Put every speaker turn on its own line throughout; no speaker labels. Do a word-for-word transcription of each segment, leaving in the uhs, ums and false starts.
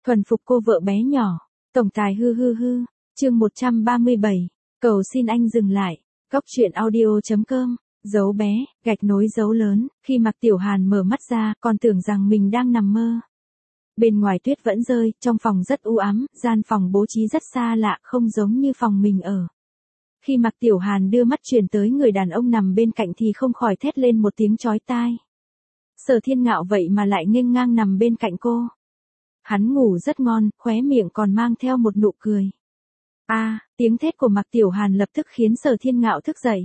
Thuần phục cô vợ bé nhỏ. Tổng tài hư hư hư. Chương một trăm ba mươi bảy. Cầu xin anh dừng lại. Góc truyện audio.com. Dấu bé, gạch nối dấu lớn, khi Mạc Tiểu Hàn mở mắt ra, còn tưởng rằng mình đang nằm mơ. Bên ngoài tuyết vẫn rơi, trong phòng rất u ám, gian phòng bố trí rất xa lạ, không giống như phòng mình ở. Khi Mạc Tiểu Hàn đưa mắt chuyển tới người đàn ông nằm bên cạnh thì không khỏi thét lên một tiếng chói tai. Sở Thiên Ngạo vậy mà lại nghênh ngang nằm bên cạnh cô. Hắn ngủ rất ngon, khóe miệng còn mang theo một nụ cười. A, à, tiếng thét của Mạc Tiểu Hàn lập tức khiến Sở Thiên Ngạo thức dậy.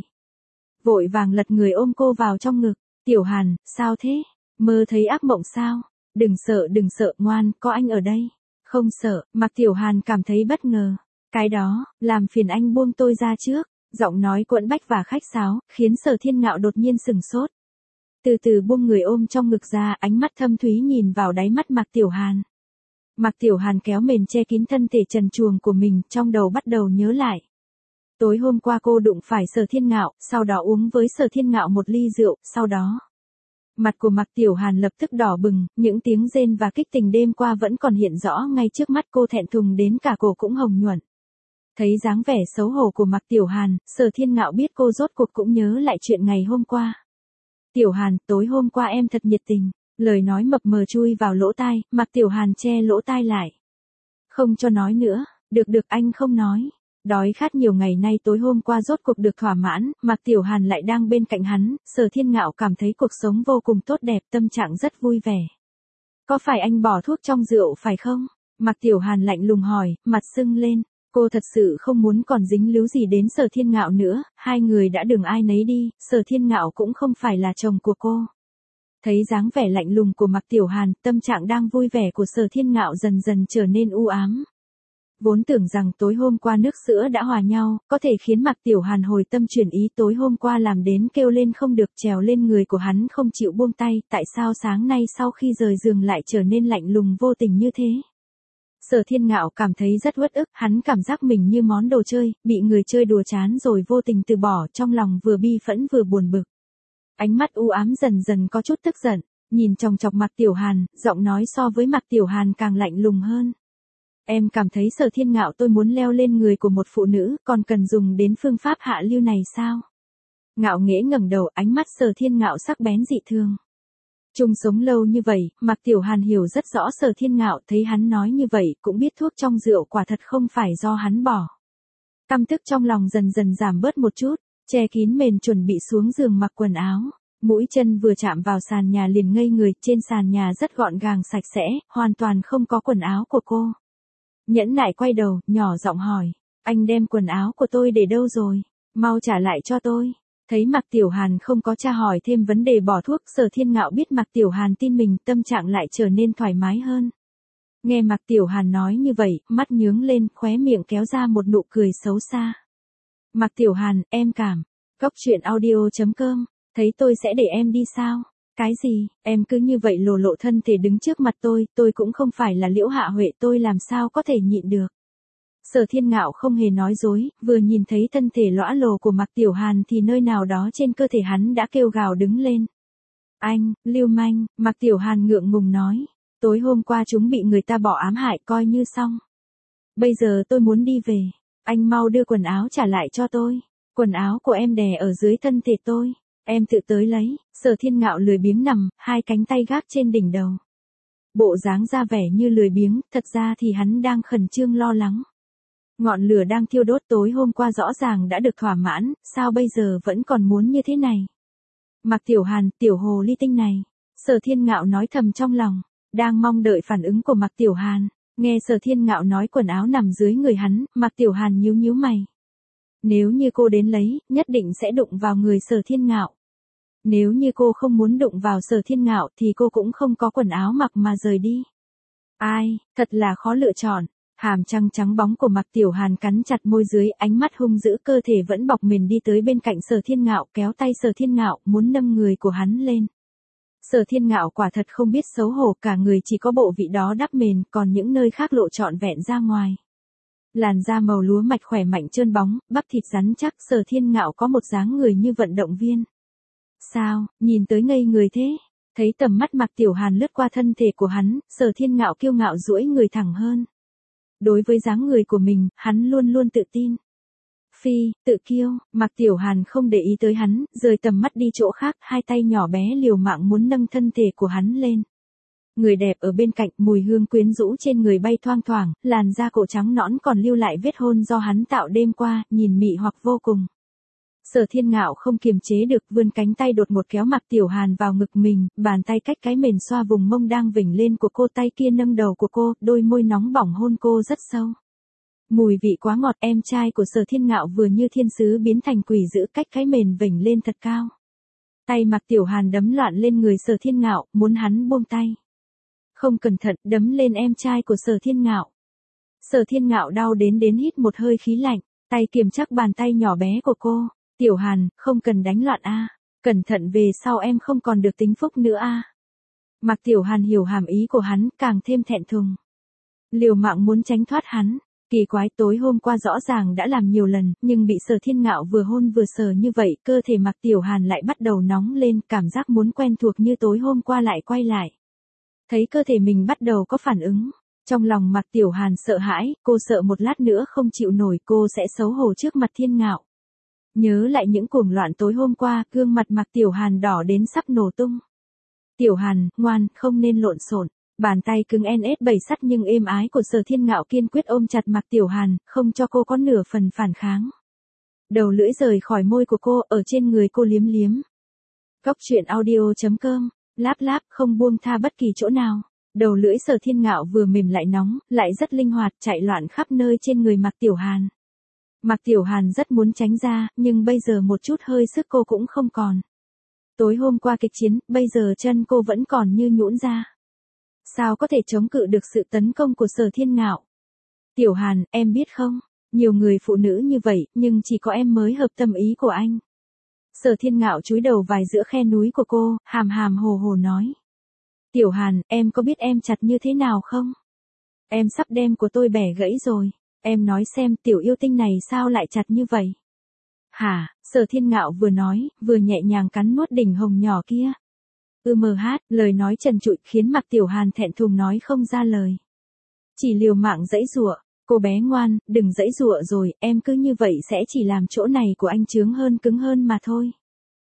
Vội vàng lật người ôm cô vào trong ngực. Tiểu Hàn, sao thế? Mơ thấy ác mộng sao? Đừng sợ đừng sợ, ngoan, có anh ở đây. Không sợ. Mạc Tiểu Hàn cảm thấy bất ngờ. Cái đó, làm phiền anh buông tôi ra trước. Giọng nói quẫn bách và khách sáo, khiến Sở Thiên Ngạo đột nhiên sừng sốt. Từ từ buông người ôm trong ngực ra, ánh mắt thâm thúy nhìn vào đáy mắt Mạc Tiểu Hàn. Mạc Tiểu Hàn kéo mền che kín thân thể trần truồng của mình, trong đầu bắt đầu nhớ lại. Tối hôm qua cô đụng phải Sở Thiên Ngạo, sau đó uống với Sở Thiên Ngạo một ly rượu, sau đó. Mặt của Mạc Tiểu Hàn lập tức đỏ bừng, những tiếng rên và kích tình đêm qua vẫn còn hiện rõ ngay trước mắt cô, thẹn thùng đến cả cổ cũng hồng nhuận. Thấy dáng vẻ xấu hổ của Mạc Tiểu Hàn, Sở Thiên Ngạo biết cô rốt cuộc cũng nhớ lại chuyện ngày hôm qua. Tiểu Hàn, tối hôm qua em thật nhiệt tình. Lời nói mập mờ chui vào lỗ tai, Mạc Tiểu Hàn che lỗ tai lại. Không cho nói nữa, được được anh không nói. Đói khát nhiều ngày nay tối hôm qua rốt cuộc được thỏa mãn, Mạc Tiểu Hàn lại đang bên cạnh hắn, Sở Thiên Ngạo cảm thấy cuộc sống vô cùng tốt đẹp, tâm trạng rất vui vẻ. Có phải anh bỏ thuốc trong rượu phải không? Mạc Tiểu Hàn lạnh lùng hỏi, mặt sưng lên. Cô thật sự không muốn còn dính líu gì đến Sở Thiên Ngạo nữa, hai người đã đường ai nấy đi, Sở Thiên Ngạo cũng không phải là chồng của cô. Thấy dáng vẻ lạnh lùng của Mạc Tiểu Hàn, tâm trạng đang vui vẻ của Sở Thiên Ngạo dần dần trở nên u ám. Vốn tưởng rằng tối hôm qua nước sữa đã hòa nhau, có thể khiến Mạc Tiểu Hàn hồi tâm chuyển ý, tối hôm qua làm đến kêu lên không được, trèo lên người của hắn không chịu buông tay, tại sao sáng nay sau khi rời giường lại trở nên lạnh lùng vô tình như thế. Sở Thiên Ngạo cảm thấy rất uất ức, hắn cảm giác mình như món đồ chơi, bị người chơi đùa chán rồi vô tình từ bỏ, trong lòng vừa bi phẫn vừa buồn bực. Ánh mắt u ám dần dần có chút tức giận, nhìn chòng chọc Mạc Tiểu Hàn, giọng nói so với Mạc Tiểu Hàn càng lạnh lùng hơn. Em cảm thấy Sở Thiên Ngạo tôi muốn leo lên người của một phụ nữ, còn cần dùng đến phương pháp hạ lưu này sao? Ngạo nghễ ngẩng đầu, ánh mắt Sở Thiên Ngạo sắc bén dị thường. Chung sống lâu như vậy, Mạc Tiểu Hàn hiểu rất rõ Sở Thiên Ngạo, thấy hắn nói như vậy, cũng biết thuốc trong rượu quả thật không phải do hắn bỏ. Căm tức trong lòng dần dần giảm bớt một chút, che kín mền chuẩn bị xuống giường mặc quần áo. Mũi chân vừa chạm vào sàn nhà liền ngây người, trên sàn nhà rất gọn gàng sạch sẽ, hoàn toàn không có quần áo của cô. Nhẫn nại quay đầu, nhỏ giọng hỏi, anh đem quần áo của tôi để đâu rồi? Mau trả lại cho tôi. Thấy Mạc Tiểu Hàn không có tra hỏi thêm vấn đề bỏ thuốc, Sở Thiên Ngạo biết Mạc Tiểu Hàn tin mình, tâm trạng lại trở nên thoải mái hơn. Nghe Mạc Tiểu Hàn nói như vậy, mắt nhướng lên, khóe miệng kéo ra một nụ cười xấu xa. Mạc Tiểu Hàn, em cảm. Góc truyện audio.com. Thấy tôi sẽ để em đi sao? Cái gì, em cứ như vậy lồ lộ thân thể đứng trước mặt tôi, tôi cũng không phải là Liễu Hạ Huệ, tôi làm sao có thể nhịn được. Sở Thiên Ngạo không hề nói dối, vừa nhìn thấy thân thể lõa lồ của Mạc Tiểu Hàn thì nơi nào đó trên cơ thể hắn đã kêu gào đứng lên. Anh, lưu manh, Mạc Tiểu Hàn ngượng ngùng nói, tối hôm qua chúng bị người ta bỏ ám hại coi như xong. Bây giờ tôi muốn đi về, anh mau đưa quần áo trả lại cho tôi, quần áo của em đè ở dưới thân thể tôi. Em tự tới lấy. Sở Thiên Ngạo lười biếng nằm, hai cánh tay gác trên đỉnh đầu. Bộ dáng ra vẻ như lười biếng, thật ra thì hắn đang khẩn trương lo lắng. Ngọn lửa đang thiêu đốt tối hôm qua rõ ràng đã được thỏa mãn, sao bây giờ vẫn còn muốn như thế này? Mạc Tiểu Hàn, tiểu hồ ly tinh này. Sở Thiên Ngạo nói thầm trong lòng, đang mong đợi phản ứng của Mạc Tiểu Hàn. Nghe Sở Thiên Ngạo nói quần áo nằm dưới người hắn, Mạc Tiểu Hàn nhíu nhíu mày. Nếu như cô đến lấy, nhất định sẽ đụng vào người Sở Thiên Ngạo. Nếu như cô không muốn đụng vào Sở Thiên Ngạo thì cô cũng không có quần áo mặc mà rời đi. Ai, thật là khó lựa chọn. Hàm răng trắng bóng của Mạc Tiểu Hàn cắn chặt môi dưới, ánh mắt hung dữ, cơ thể vẫn bọc mền đi tới bên cạnh Sở Thiên Ngạo, kéo tay Sở Thiên Ngạo, muốn nâng người của hắn lên. Sở Thiên Ngạo quả thật không biết xấu hổ, cả người chỉ có bộ vị đó đắp mền, còn những nơi khác lộ trọn vẹn ra ngoài. Làn da màu lúa mạch khỏe mạnh trơn bóng, bắp thịt rắn chắc, Sở Thiên Ngạo có một dáng người như vận động viên. Sao, nhìn tới ngây người thế? Thấy tầm mắt Mạc Tiểu Hàn lướt qua thân thể của hắn, Sở Thiên Ngạo kiêu ngạo duỗi người thẳng hơn. Đối với dáng người của mình, hắn luôn luôn tự tin. Phi, tự kiêu, Mạc Tiểu Hàn không để ý tới hắn, rời tầm mắt đi chỗ khác, hai tay nhỏ bé liều mạng muốn nâng thân thể của hắn lên. Người đẹp ở bên cạnh, mùi hương quyến rũ trên người bay thoang thoảng, làn da cổ trắng nõn còn lưu lại vết hôn do hắn tạo đêm qua, nhìn mị hoặc vô cùng. Sở Thiên Ngạo không kiềm chế được, vươn cánh tay đột một kéo Mạc Tiểu Hàn vào ngực mình, bàn tay cách cái mền xoa vùng mông đang vểnh lên của cô, tay kia nâng đầu của cô, đôi môi nóng bỏng hôn cô rất sâu. Mùi vị quá ngọt, em trai của Sở Thiên Ngạo vừa như thiên sứ biến thành quỷ dữ, cách cái mền vểnh lên thật cao. Tay Mạc Tiểu Hàn đấm loạn lên người Sở Thiên Ngạo, muốn hắn buông tay. Không cẩn thận, đấm lên em trai của Sở Thiên Ngạo. Sở Thiên Ngạo đau đến đến hít một hơi khí lạnh, tay kiềm chắc bàn tay nhỏ bé của cô. Tiểu Hàn, không cần đánh loạn a, cẩn thận về sau em không còn được tính phúc nữa a. Mạc Tiểu Hàn hiểu hàm ý của hắn, càng thêm thẹn thùng. Liều mạng muốn tránh thoát hắn. Kỳ quái, tối hôm qua rõ ràng đã làm nhiều lần, nhưng bị Sở Thiên Ngạo vừa hôn vừa sờ như vậy, cơ thể Mạc Tiểu Hàn lại bắt đầu nóng lên, cảm giác muốn quen thuộc như tối hôm qua lại quay lại. Thấy cơ thể mình bắt đầu có phản ứng, trong lòng Mạc Tiểu Hàn sợ hãi, cô sợ một lát nữa không chịu nổi, cô sẽ xấu hổ trước mặt Thiên Ngạo. Nhớ lại những cuồng loạn tối hôm qua, gương mặt Mạc Tiểu Hàn đỏ đến sắp nổ tung. Tiểu Hàn, ngoan, không nên lộn xộn. Bàn tay cứng en ét bảy sắt nhưng êm ái của Sở Thiên Ngạo kiên quyết ôm chặt Mạc Tiểu Hàn, không cho cô có nửa phần phản kháng. Đầu lưỡi rời khỏi môi của cô, ở trên người cô liếm liếm. Góc truyện audio chấm com, láp láp, không buông tha bất kỳ chỗ nào. Đầu lưỡi Sở Thiên Ngạo vừa mềm lại nóng, lại rất linh hoạt, chạy loạn khắp nơi trên người Mạc Tiểu Hàn. Mạc Tiểu Hàn rất muốn tránh ra, nhưng bây giờ một chút hơi sức cô cũng không còn. Tối hôm qua kịch chiến, bây giờ chân cô vẫn còn như nhũn ra. Sao có thể chống cự được sự tấn công của Sở Thiên Ngạo? Tiểu Hàn, em biết không, nhiều người phụ nữ như vậy, nhưng chỉ có em mới hợp tâm ý của anh. Sở Thiên Ngạo chúi đầu vài giữa khe núi của cô, hàm hàm hồ hồ nói. Tiểu Hàn, em có biết em chặt như thế nào không? Em sắp đem của tôi bẻ gãy rồi. Em nói xem, tiểu yêu tinh này sao lại chặt như vậy? Hả? Sở Thiên Ngạo vừa nói, vừa nhẹ nhàng cắn nuốt đỉnh hồng nhỏ kia. Ừ mờ hát, lời nói trần trụi khiến Mạc Tiểu Hàn thẹn thùng nói không ra lời. Chỉ liều mạng giãy giụa, cô bé ngoan, đừng giãy giụa rồi, em cứ như vậy sẽ chỉ làm chỗ này của anh trướng hơn cứng hơn mà thôi.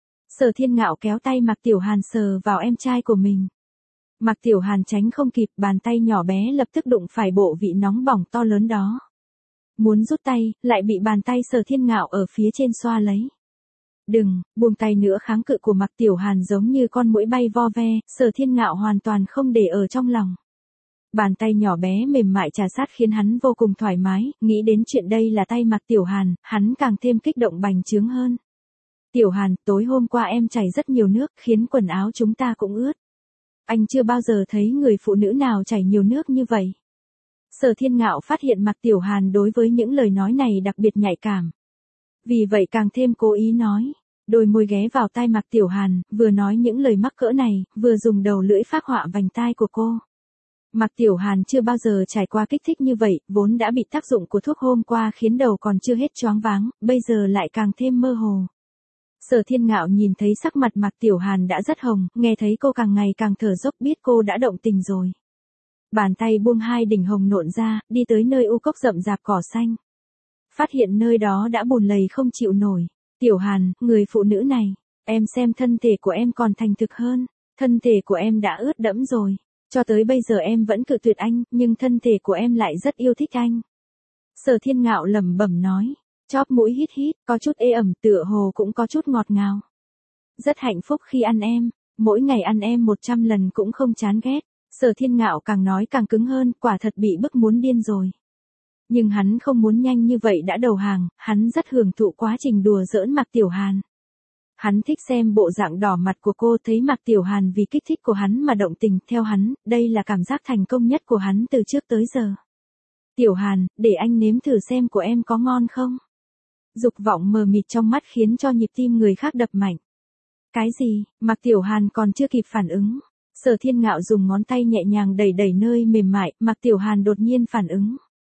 Sở Thiên Ngạo kéo tay Mạc Tiểu Hàn sờ vào em trai của mình. Mạc Tiểu Hàn tránh không kịp, bàn tay nhỏ bé lập tức đụng phải bộ vị nóng bỏng to lớn đó. Muốn rút tay, lại bị bàn tay Sở Thiên Ngạo ở phía trên xoa lấy. Đừng, buông tay nữa, kháng cự của Mạc Tiểu Hàn giống như con muỗi bay vo ve, Sở Thiên Ngạo hoàn toàn không để ở trong lòng. Bàn tay nhỏ bé mềm mại trà sát khiến hắn vô cùng thoải mái, nghĩ đến chuyện đây là tay Mạc Tiểu Hàn, hắn càng thêm kích động bành trướng hơn. Tiểu Hàn, tối hôm qua em chảy rất nhiều nước, khiến quần áo chúng ta cũng ướt. Anh chưa bao giờ thấy người phụ nữ nào chảy nhiều nước như vậy. Sở Thiên Ngạo phát hiện Mạc Tiểu Hàn đối với những lời nói này đặc biệt nhạy cảm. Vì vậy càng thêm cố ý nói, đôi môi ghé vào tai Mạc Tiểu Hàn, vừa nói những lời mắc cỡ này, vừa dùng đầu lưỡi phác họa vành tai của cô. Mạc Tiểu Hàn chưa bao giờ trải qua kích thích như vậy, vốn đã bị tác dụng của thuốc hôm qua khiến đầu còn chưa hết choáng váng, bây giờ lại càng thêm mơ hồ. Sở Thiên Ngạo nhìn thấy sắc mặt Mạc Tiểu Hàn đã rất hồng, nghe thấy cô càng ngày càng thở dốc biết cô đã động tình rồi. Bàn tay buông hai đỉnh hồng nộn ra, đi tới nơi u cốc rậm rạp cỏ xanh. Phát hiện nơi đó đã bùn lầy không chịu nổi. Tiểu Hàn, người phụ nữ này, em xem thân thể của em còn thành thực hơn, thân thể của em đã ướt đẫm rồi. Cho tới bây giờ em vẫn cự tuyệt anh, nhưng thân thể của em lại rất yêu thích anh. Sở Thiên Ngạo lẩm bẩm nói, chóp mũi hít hít, có chút ê ẩm, tựa hồ cũng có chút ngọt ngào. Rất hạnh phúc khi ăn em, mỗi ngày ăn em một trăm lần cũng không chán ghét. Sở Thiên Ngạo càng nói càng cứng hơn, quả thật bị bức muốn điên rồi. Nhưng hắn không muốn nhanh như vậy đã đầu hàng, hắn rất hưởng thụ quá trình đùa giỡn Mạc Tiểu Hàn. Hắn thích xem bộ dạng đỏ mặt của cô, thấy Mạc Tiểu Hàn vì kích thích của hắn mà động tình, theo hắn, đây là cảm giác thành công nhất của hắn từ trước tới giờ. Tiểu Hàn, để anh nếm thử xem của em có ngon không? Dục vọng mờ mịt trong mắt khiến cho nhịp tim người khác đập mạnh. Cái gì? Mạc Tiểu Hàn còn chưa kịp phản ứng. Sở Thiên Ngạo dùng ngón tay nhẹ nhàng đẩy đẩy nơi mềm mại, Mạc Tiểu Hàn đột nhiên phản ứng.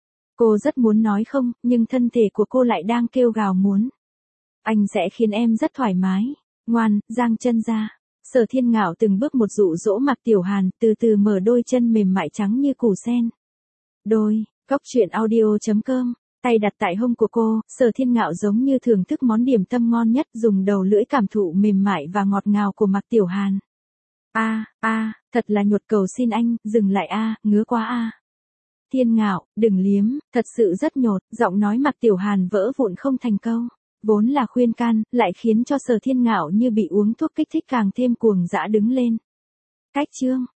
Cô rất muốn nói không, nhưng thân thể của cô lại đang kêu gào muốn. Anh sẽ khiến em rất thoải mái. Ngoan, giang chân ra. Sở Thiên Ngạo từng bước một dụ dỗ Mạc Tiểu Hàn, từ từ mở đôi chân mềm mại trắng như củ sen. Đôi, Cốc truyện audio chấm com, tay đặt tại hông của cô, Sở Thiên Ngạo giống như thưởng thức món điểm tâm ngon nhất, dùng đầu lưỡi cảm thụ mềm mại và ngọt ngào của Mạc Tiểu Hàn. A, a, thật là nhột, cầu xin anh, dừng lại a, ngứa quá a. Thiên Ngạo, đừng liếm, thật sự rất nhột, giọng nói Mạc Tiểu Hàn vỡ vụn không thành câu. Vốn là khuyên can, lại khiến cho Sở Thiên Ngạo như bị uống thuốc kích thích càng thêm cuồng dã đứng lên. Cách chương